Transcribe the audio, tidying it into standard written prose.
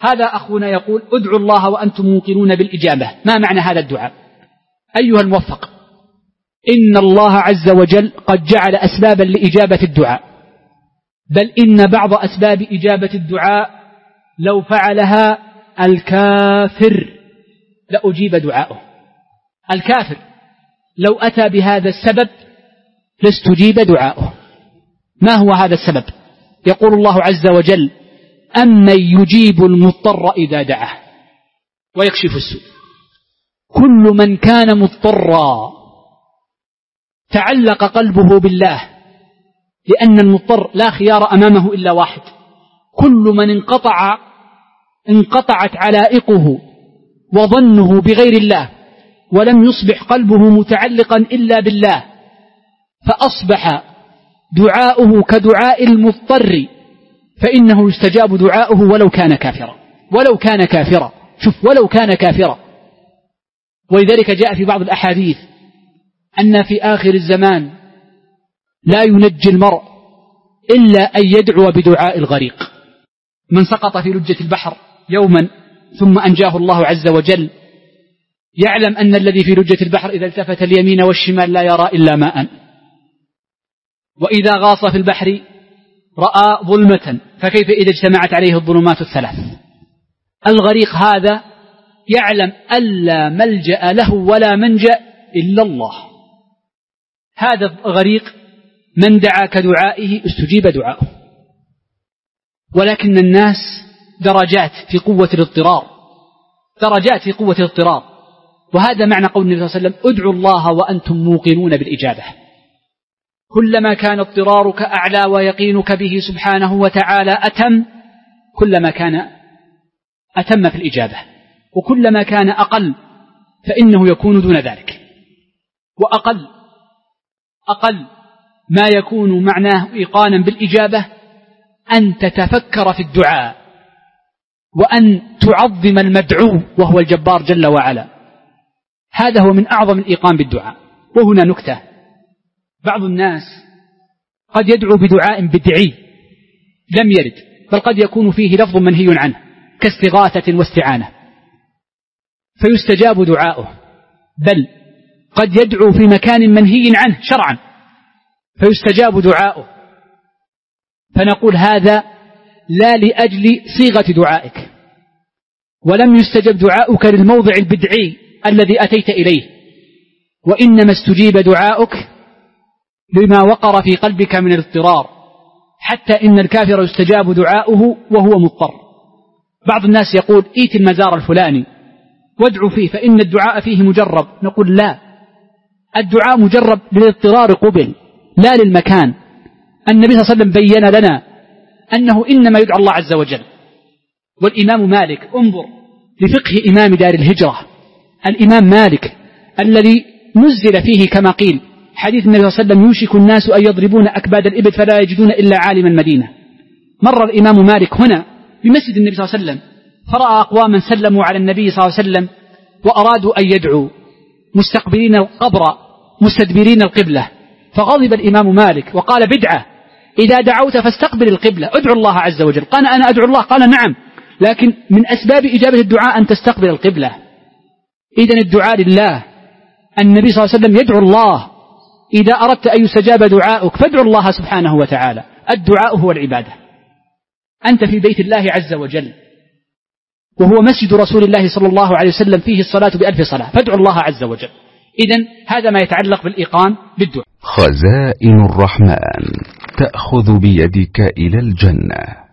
هذا أخونا يقول ادعوا الله وأنتم موقنون بالإجابة، ما معنى هذا الدعاء؟ أيها الموفق، إن الله عز وجل قد جعل أسبابا لإجابة الدعاء، بل إن بعض أسباب إجابة الدعاء لو فعلها الكافر لأجيب دعاؤه. الكافر لو أتى بهذا السبب لاستجيب دعاؤه. ما هو هذا السبب؟ يقول الله عز وجل أمن يجيب المضطر إذا دعاه ويكشف السوء. كل من كان مضطرا تعلق قلبه بالله، لأن المضطر لا خيار أمامه إلا واحد. كل من انقطعت علائقه وظنه بغير الله ولم يصبح قلبه متعلقا إلا بالله، فأصبح دعاؤه كدعاء المضطر، فإنه يستجاب دعاؤه ولو كان كافرا. ولو كان كافرا، شوف، ولو كان كافرا. ولذلك جاء في بعض الأحاديث أن في آخر الزمان لا ينجي المرء إلا أن يدعو بدعاء الغريق. من سقط في لجة البحر يوما ثم أنجاه الله عز وجل يعلم أن الذي في لجة البحر إذا التفت اليمين والشمال لا يرى إلا ماء، وإذا غاص في البحر رأى ظلمة، فكيف إذا اجتمعت عليه الظلمات الثلاث؟ الغريق هذا يعلم ألا ملجأ له ولا منجأ إلا الله. هذا الغريق من دعا كدعائه استجيب دعاؤه. ولكن الناس درجات في قوة الاضطرار، درجات في قوة الاضطرار. وهذا معنى قول النبي صلى الله عليه وسلم ادعوا الله وأنتم موقنون بالإجابة. كلما كان اضطرارك أعلى ويقينك به سبحانه وتعالى أتم، كلما كان أتم في الإجابة، وكلما كان أقل فإنه يكون دون ذلك. وأقل ما يكون معناه إيقانا بالإجابة أن تتفكر في الدعاء وأن تعظم المدعو وهو الجبار جل وعلا. هذا هو من أعظم الإيقان بالدعاء. وهنا نكتة: بعض الناس قد يدعو بدعاء بدعي لم يرد، بل قد يكون فيه لفظ منهي عنه كاستغاثة واستعانة، فيستجاب دعاؤه. بل قد يدعو في مكان منهي عنه شرعا فيستجاب دعاؤه، فنقول هذا لا لأجل صيغة دعائك، ولم يستجب دعاؤك للموضع البدعي الذي أتيت إليه، وإنما استجيب دعاؤك لما وقر في قلبك من الاضطرار، حتى إن الكافر يستجاب دعاؤه وهو مضطر. بعض الناس يقول ائت المزار الفلاني وادعو فيه فإن الدعاء فيه مجرب. نقول لا، الدعاء مجرب للاضطرار قبل لا للمكان. النبي صلى الله عليه وسلم بين لنا أنه إنما يدعى الله عز وجل. والإمام مالك، انظر لفقه إمام دار الهجرة الإمام مالك الذي نزل فيه كما قيل حديث النبي صلى الله عليه وسلم يوشك الناس أن يضربون أكباد الإبل فلا يجدون إلا عالم المدينة. مر الإمام مالك هنا بمسجد النبي صلى الله عليه وسلم فرأى أقواما سلموا على النبي صلى الله عليه وسلم وأرادوا أن يدعوا مستقبلين القبر مستدبرين القبلة، فغضب الإمام مالك وقال بدعة، إذا دعوت فاستقبل القبلة، ادعو الله عز وجل. قال أنا أدعو الله؟ قال نعم، لكن من أسباب إجابة الدعاء أن تستقبل القبلة. إذن الدعاء لله. النبي صلى الله عليه وسلم يدعو الله. إذا أردت أن يستجاب دعاؤك فادعو الله سبحانه وتعالى. الدعاء هو العبادة. أنت في بيت الله عز وجل وهو مسجد رسول الله صلى الله عليه وسلم فيه الصلاة ب1000 صلاة، فادعو الله عز وجل. إذن هذا ما يتعلق بالإيقان بالدعاء. خزائن الرحمن تأخذ بيدك إلى الجنة.